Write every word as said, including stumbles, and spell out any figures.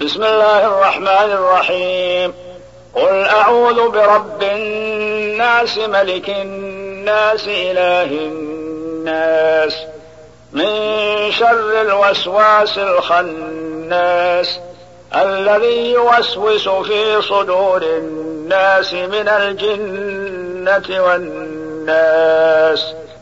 بسم الله الرحمن الرحيم. قل أعوذ برب الناس ملك الناس إله الناس من شر الوسواس الخناس الذي يوسوس في صدور الناس من الجنة والناس.